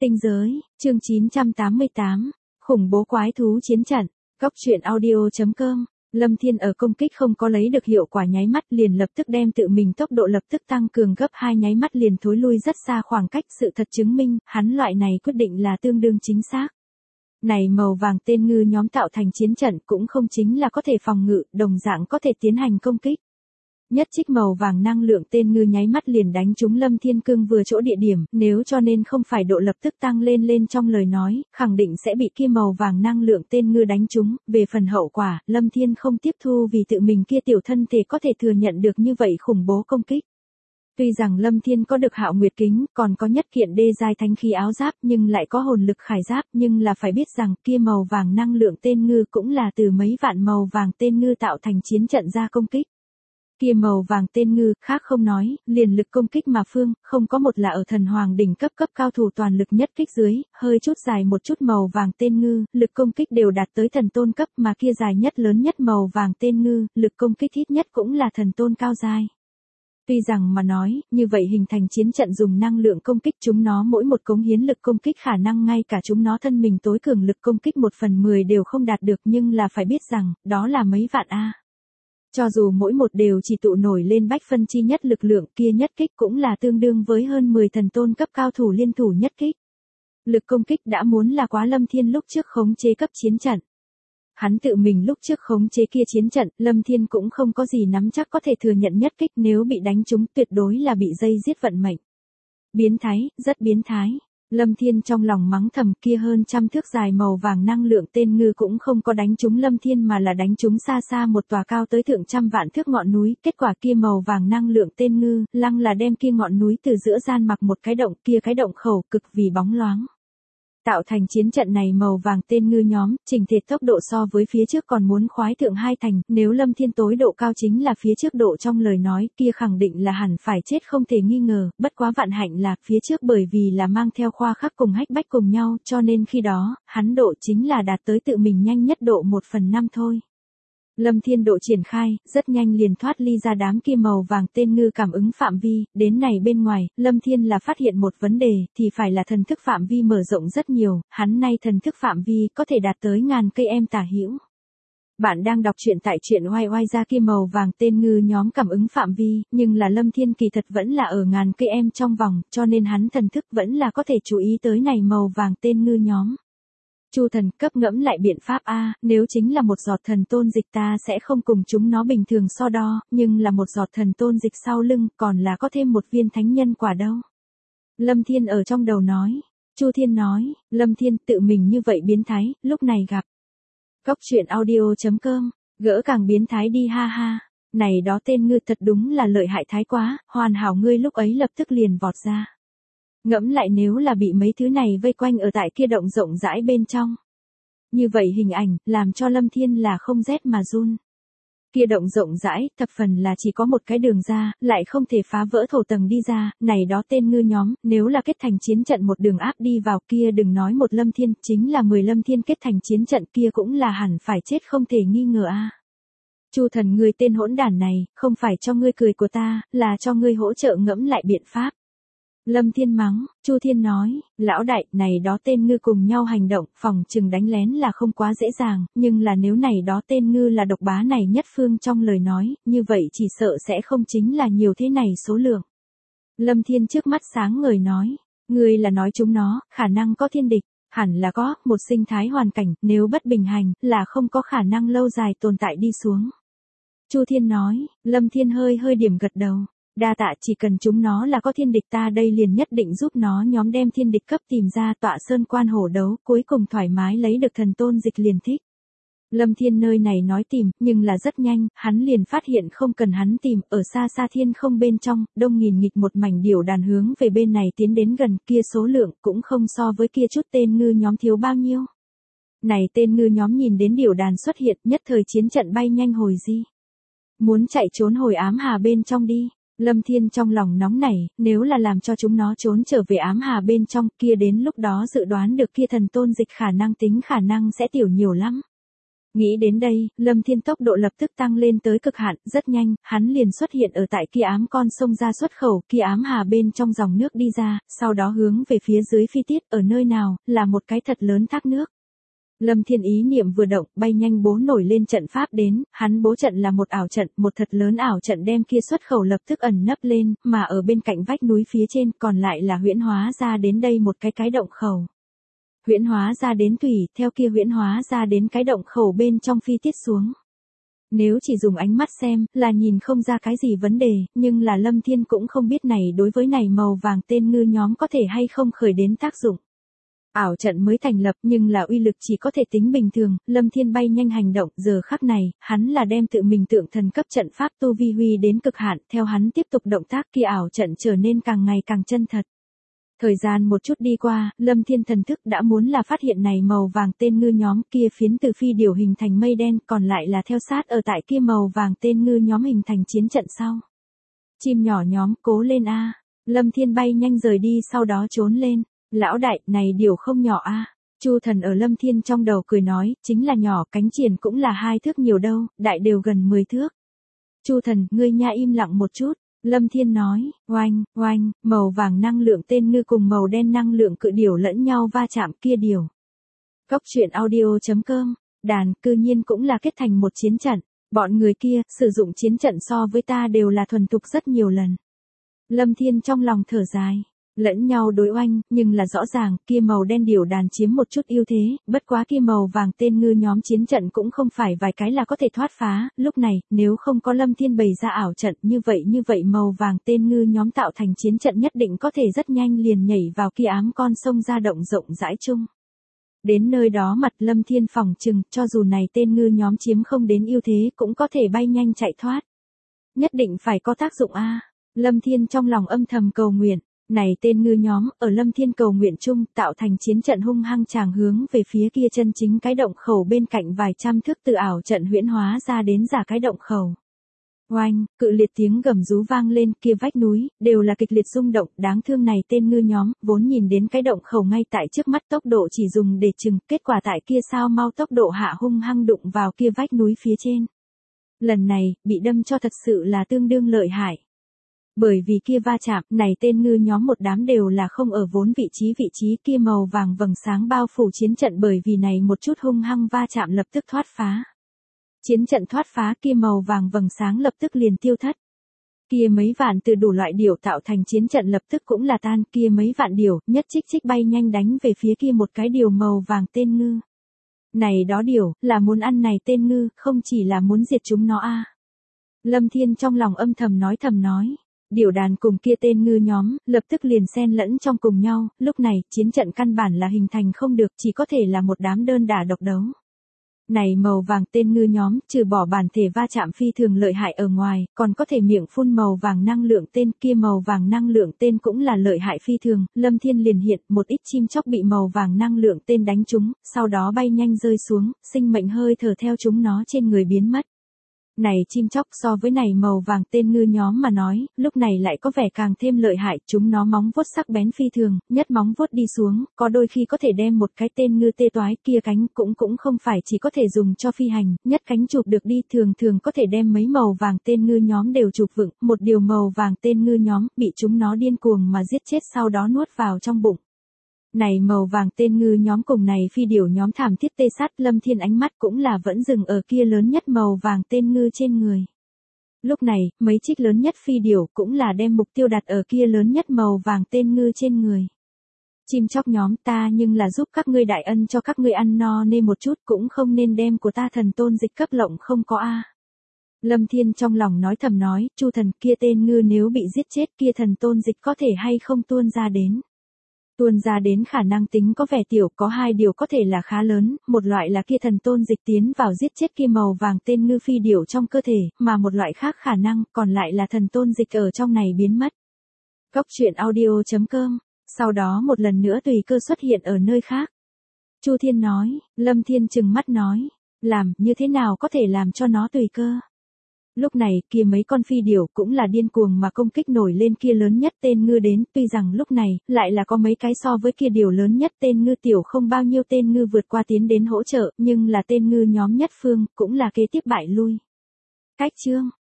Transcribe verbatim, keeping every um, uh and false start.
Tinh giới, chương chín trăm tám mươi tám, khủng bố quái thú chiến trận, Cốc truyện audio.com. Lâm Thiên ở công kích không có lấy được hiệu quả nháy mắt liền lập tức đem tự mình tốc độ lập tức tăng cường gấp hai nháy mắt liền thối lui rất xa khoảng cách, sự thật chứng minh, hắn loại này quyết định là tương đương chính xác. Này màu vàng tên ngư nhóm tạo thành chiến trận cũng không chính là có thể phòng ngự, đồng dạng có thể tiến hành công kích. Nhất trích màu vàng năng lượng tên ngư nháy mắt liền đánh trúng Lâm Thiên cương vừa chỗ địa điểm, nếu cho nên không phải độ lập tức tăng lên lên trong lời nói, khẳng định sẽ bị kia màu vàng năng lượng tên ngư đánh trúng, về phần hậu quả, Lâm Thiên không tiếp thu vì tự mình kia tiểu thân thể có thể thừa nhận được như vậy khủng bố công kích. Tuy rằng Lâm Thiên có được Hạo Nguyệt kính, còn có nhất kiện đê giai thánh khí áo giáp nhưng lại có hồn lực khải giáp, nhưng là phải biết rằng kia màu vàng năng lượng tên ngư cũng là từ mấy vạn màu vàng tên ngư tạo thành chiến trận ra công kích. Kia màu vàng tên ngư, khác không nói, liền lực công kích mà phương, không có một là ở thần hoàng đỉnh cấp cấp cao thủ toàn lực nhất kích dưới, hơi chút dài một chút màu vàng tên ngư, lực công kích đều đạt tới thần tôn cấp mà kia dài nhất lớn nhất màu vàng tên ngư, lực công kích ít nhất cũng là thần tôn cao giai. Tuy rằng mà nói, như vậy hình thành chiến trận dùng năng lượng công kích chúng nó mỗi một cống hiến lực công kích khả năng ngay cả chúng nó thân mình tối cường lực công kích một phần mười đều không đạt được, nhưng là phải biết rằng, đó là mấy vạn A. Cho dù mỗi một đều chỉ tụ nổi lên bách phân chi nhất lực lượng kia nhất kích cũng là tương đương với hơn mười thần tôn cấp cao thủ liên thủ nhất kích. Lực công kích đã muốn là quá Lâm Thiên lúc trước khống chế cấp chiến trận. Hắn tự mình lúc trước khống chế kia chiến trận, Lâm Thiên cũng không có gì nắm chắc có thể thừa nhận nhất kích, nếu bị đánh trúng tuyệt đối là bị dây giết vận mệnh. Biến thái, rất biến thái. Lâm Thiên trong lòng mắng thầm, kia hơn trăm thước dài màu vàng năng lượng tên ngư cũng không có đánh trúng Lâm Thiên mà là đánh trúng xa xa một tòa cao tới thượng trăm vạn thước ngọn núi, kết quả kia màu vàng năng lượng tên ngư, lăng là đem kia ngọn núi từ giữa gian mặc một cái động, kia cái động khẩu cực vì bóng loáng. Tạo thành chiến trận này màu vàng tên ngư nhóm, trình thể tốc độ so với phía trước còn muốn khoái thượng hai thành, nếu Lâm Thiên tối độ cao chính là phía trước độ trong lời nói, kia khẳng định là hẳn phải chết không thể nghi ngờ, bất quá vạn hạnh là phía trước bởi vì là mang theo khoa khắc cùng hách bách cùng nhau, cho nên khi đó, hắn độ chính là đạt tới tự mình nhanh nhất độ một phần năm thôi. Lâm Thiên độ triển khai, rất nhanh liền thoát ly ra đám kia màu vàng tên ngư cảm ứng phạm vi, đến này bên ngoài, Lâm Thiên là phát hiện một vấn đề, thì phải là thần thức phạm vi mở rộng rất nhiều, hắn nay thần thức phạm vi có thể đạt tới ngàn cây em tả hữu. Bạn đang đọc truyện tại truyện oai oai ra kia màu vàng tên ngư nhóm cảm ứng phạm vi, nhưng là Lâm Thiên kỳ thật vẫn là ở ngàn cây em trong vòng, cho nên hắn thần thức vẫn là có thể chú ý tới này màu vàng tên ngư nhóm. Chu thần cấp ngẫm lại biện pháp A, nếu chính là một giọt thần tôn dịch ta sẽ không cùng chúng nó bình thường so đo, nhưng là một giọt thần tôn dịch sau lưng còn là có thêm một viên thánh nhân quả đâu. Lâm Thiên ở trong đầu nói, Chu Thiên nói, Lâm Thiên tự mình như vậy biến thái, lúc này gặp. Cốc truyện audio.com, gỡ càng biến thái đi ha ha, này đó tên ngư thật đúng là lợi hại thái quá, hoàn hảo ngươi lúc ấy lập tức liền vọt ra. Ngẫm lại nếu là bị mấy thứ này vây quanh ở tại kia động rộng rãi bên trong. Như vậy hình ảnh, làm cho Lâm Thiên là không rét mà run. Kia động rộng rãi, thập phần là chỉ có một cái đường ra, lại không thể phá vỡ thổ tầng đi ra, này đó tên ngư nhóm, nếu là kết thành chiến trận một đường áp đi vào kia đừng nói một Lâm Thiên, chính là mười Lâm Thiên kết thành chiến trận kia cũng là hẳn phải chết không thể nghi ngờ a. Chu thần ngươi tên hỗn đản này, không phải cho ngươi cười của ta, là cho ngươi hỗ trợ ngẫm lại biện pháp. Lâm Thiên mắng, Chu Thiên nói, lão đại, này đó tên ngư cùng nhau hành động, phòng chừng đánh lén là không quá dễ dàng, nhưng là nếu này đó tên ngư là độc bá này nhất phương trong lời nói, như vậy chỉ sợ sẽ không chính là nhiều thế này số lượng. Lâm Thiên trước mắt sáng ngời nói, ngươi là nói chúng nó, khả năng có thiên địch, hẳn là có, một sinh thái hoàn cảnh, nếu bất bình hành, là không có khả năng lâu dài tồn tại đi xuống. Chu Thiên nói, Lâm Thiên hơi hơi điểm gật đầu. Đa tạ, chỉ cần chúng nó là có thiên địch ta đây liền nhất định giúp nó nhóm đem thiên địch cấp tìm ra tọa sơn quan hổ đấu, cuối cùng thoải mái lấy được thần tôn dịch liền thích. Lâm Thiên nơi này nói tìm, nhưng là rất nhanh, hắn liền phát hiện không cần hắn tìm, ở xa xa thiên không bên trong, đông nghìn nghịch một mảnh điểu đàn hướng về bên này tiến đến gần, kia số lượng cũng không so với kia chút tên ngư nhóm thiếu bao nhiêu. Này tên ngư nhóm nhìn đến điểu đàn xuất hiện, nhất thời chiến trận bay nhanh hồi di. Muốn chạy trốn hồi ám hà bên trong đi. Lâm Thiên trong lòng nóng nảy, nếu là làm cho chúng nó trốn trở về ám hà bên trong kia đến lúc đó dự đoán được kia thần tôn dịch khả năng tính khả năng sẽ tiểu nhiều lắm. Nghĩ đến đây, Lâm Thiên tốc độ lập tức tăng lên tới cực hạn, rất nhanh, hắn liền xuất hiện ở tại kia ám con sông ra xuất khẩu, kia ám hà bên trong dòng nước đi ra, sau đó hướng về phía dưới phi tiết, ở nơi nào, là một cái thật lớn thác nước. Lâm Thiên ý niệm vừa động, bay nhanh bố nổi lên trận pháp đến, hắn bố trận là một ảo trận, một thật lớn ảo trận đem kia xuất khẩu lập tức ẩn nấp lên, mà ở bên cạnh vách núi phía trên còn lại là huyễn hóa ra đến đây một cái cái động khẩu. Huyễn hóa ra đến tùy, theo kia huyễn hóa ra đến cái động khẩu bên trong phi tiết xuống. Nếu chỉ dùng ánh mắt xem, là nhìn không ra cái gì vấn đề, nhưng là Lâm Thiên cũng không biết này đối với này màu vàng tên ngư nhóm có thể hay không khởi đến tác dụng. Ảo trận mới thành lập nhưng là uy lực chỉ có thể tính bình thường, Lâm Thiên bay nhanh hành động, giờ khắc này, hắn là đem tự mình tượng thần cấp trận pháp tu vi huy đến cực hạn, theo hắn tiếp tục động tác kia ảo trận trở nên càng ngày càng chân thật. Thời gian một chút đi qua, Lâm Thiên thần thức đã muốn là phát hiện này màu vàng tên ngư nhóm kia phiến từ phi điểu hình thành mây đen, còn lại là theo sát ở tại kia màu vàng tên ngư nhóm hình thành chiến trận sau. Chim nhỏ nhóm, cố lên a. Lâm Thiên bay nhanh rời đi sau đó trốn lên. Lão đại, này điều không nhỏ a. Chu Thần ở Lâm Thiên trong đầu cười nói, chính là nhỏ, cánh triển cũng là hai thước nhiều đâu, đại đều gần mười thước. Chu Thần, ngươi nha im lặng một chút. Lâm Thiên nói, oanh, oanh, màu vàng năng lượng tên ngư cùng màu đen năng lượng cự điểu lẫn nhau va chạm kia điều. Cốc truyện audio chấm com, đàn cư nhiên cũng là kết thành một chiến trận, bọn người kia sử dụng chiến trận so với ta đều là thuần thục rất nhiều lần. Lâm Thiên trong lòng thở dài. Lẫn nhau đối oanh, nhưng là rõ ràng, kia màu đen điểu đàn chiếm một chút ưu thế, bất quá kia màu vàng tên ngư nhóm chiến trận cũng không phải vài cái là có thể thoát phá, lúc này, nếu không có Lâm Thiên bày ra ảo trận như vậy như vậy màu vàng tên ngư nhóm tạo thành chiến trận nhất định có thể rất nhanh liền nhảy vào kia ám con sông ra động rộng rãi chung. Đến nơi đó mặt Lâm Thiên phòng chừng, cho dù này tên ngư nhóm chiếm không đến ưu thế cũng có thể bay nhanh chạy thoát. Nhất định phải có tác dụng a. Lâm Thiên trong lòng âm thầm cầu nguyện. Này tên ngư nhóm, ở Lâm Thiên cầu nguyện chung, tạo thành chiến trận hung hăng tràng hướng về phía kia chân chính cái động khẩu bên cạnh vài trăm thước từ ảo trận huyễn hóa ra đến giả cái động khẩu. Oanh, cự liệt tiếng gầm rú vang lên, kia vách núi, đều là kịch liệt rung động, đáng thương này tên ngư nhóm, vốn nhìn đến cái động khẩu ngay tại trước mắt tốc độ chỉ dùng để chừng, kết quả tại kia sao mau tốc độ hạ hung hăng đụng vào kia vách núi phía trên. Lần này, bị đâm cho thật sự là tương đương lợi hại. Bởi vì kia va chạm, này tên ngư nhóm một đám đều là không ở vốn vị trí vị trí kia màu vàng vầng sáng bao phủ chiến trận bởi vì này một chút hung hăng va chạm lập tức thoát phá. Chiến trận thoát phá kia màu vàng vầng sáng lập tức liền tiêu thất. Kia mấy vạn từ đủ loại điểu tạo thành chiến trận lập tức cũng là tan, kia mấy vạn điểu nhất trích trích bay nhanh đánh về phía kia một cái điểu màu vàng tên ngư. Này đó điểu, là muốn ăn này tên ngư, không chỉ là muốn diệt chúng nó a. Lâm Thiên trong lòng âm thầm nói thầm nói. Điểu đàn cùng kia tên ngư nhóm, lập tức liền xen lẫn trong cùng nhau, lúc này, chiến trận căn bản là hình thành không được, chỉ có thể là một đám đơn đả độc đấu. Này màu vàng tên ngư nhóm, trừ bỏ bản thể va chạm phi thường lợi hại ở ngoài, còn có thể miệng phun màu vàng năng lượng tên, kia màu vàng năng lượng tên cũng là lợi hại phi thường, Lâm Thiên liền hiện, một ít chim chóc bị màu vàng năng lượng tên đánh trúng, sau đó bay nhanh rơi xuống, sinh mệnh hơi thở theo chúng nó trên người biến mất. Này chim chóc so với này màu vàng tên ngư nhóm mà nói, lúc này lại có vẻ càng thêm lợi hại, chúng nó móng vuốt sắc bén phi thường, nhất móng vuốt đi xuống, có đôi khi có thể đem một cái tên ngư tê toái kia cánh cũng cũng không phải chỉ có thể dùng cho phi hành, nhất cánh chụp được đi thường thường có thể đem mấy màu vàng tên ngư nhóm đều chụp vựng, một điều màu vàng tên ngư nhóm bị chúng nó điên cuồng mà giết chết sau đó nuốt vào trong bụng. Này màu vàng tên ngư nhóm cùng này phi điểu nhóm thảm thiết tê sát, Lâm Thiên ánh mắt cũng là vẫn dừng ở kia lớn nhất màu vàng tên ngư trên người. Lúc này, mấy trích lớn nhất phi điểu cũng là đem mục tiêu đặt ở kia lớn nhất màu vàng tên ngư trên người. Chim chóc nhóm ta nhưng là giúp các ngươi đại ân cho các ngươi ăn no nên một chút cũng không nên đem của ta thần tôn dịch cấp lộng không có a. Lâm Thiên trong lòng nói thầm nói, Chu Thần kia tên ngư nếu bị giết chết kia thần tôn dịch có thể hay không tuôn ra đến. Tuôn ra đến khả năng tính có vẻ tiểu, có hai điều có thể là khá lớn, một loại là kia thần tôn dịch tiến vào giết chết kia màu vàng tên ngư phi điểu trong cơ thể, mà một loại khác khả năng còn lại là thần tôn dịch ở trong này biến mất. Cốc truyện audio chấm com, sau đó một lần nữa tùy cơ xuất hiện ở nơi khác. Chu Thiên nói, Lâm Thiên trừng mắt nói, làm như thế nào có thể làm cho nó tùy cơ. Lúc này, kia mấy con phi điểu cũng là điên cuồng mà công kích nổi lên kia lớn nhất tên ngư đến, tuy rằng lúc này, lại là có mấy cái so với kia điều lớn nhất tên ngư tiểu không bao nhiêu tên ngư vượt qua tiến đến hỗ trợ, nhưng là tên ngư nhóm nhất phương, cũng là kế tiếp bại lui. Cách chương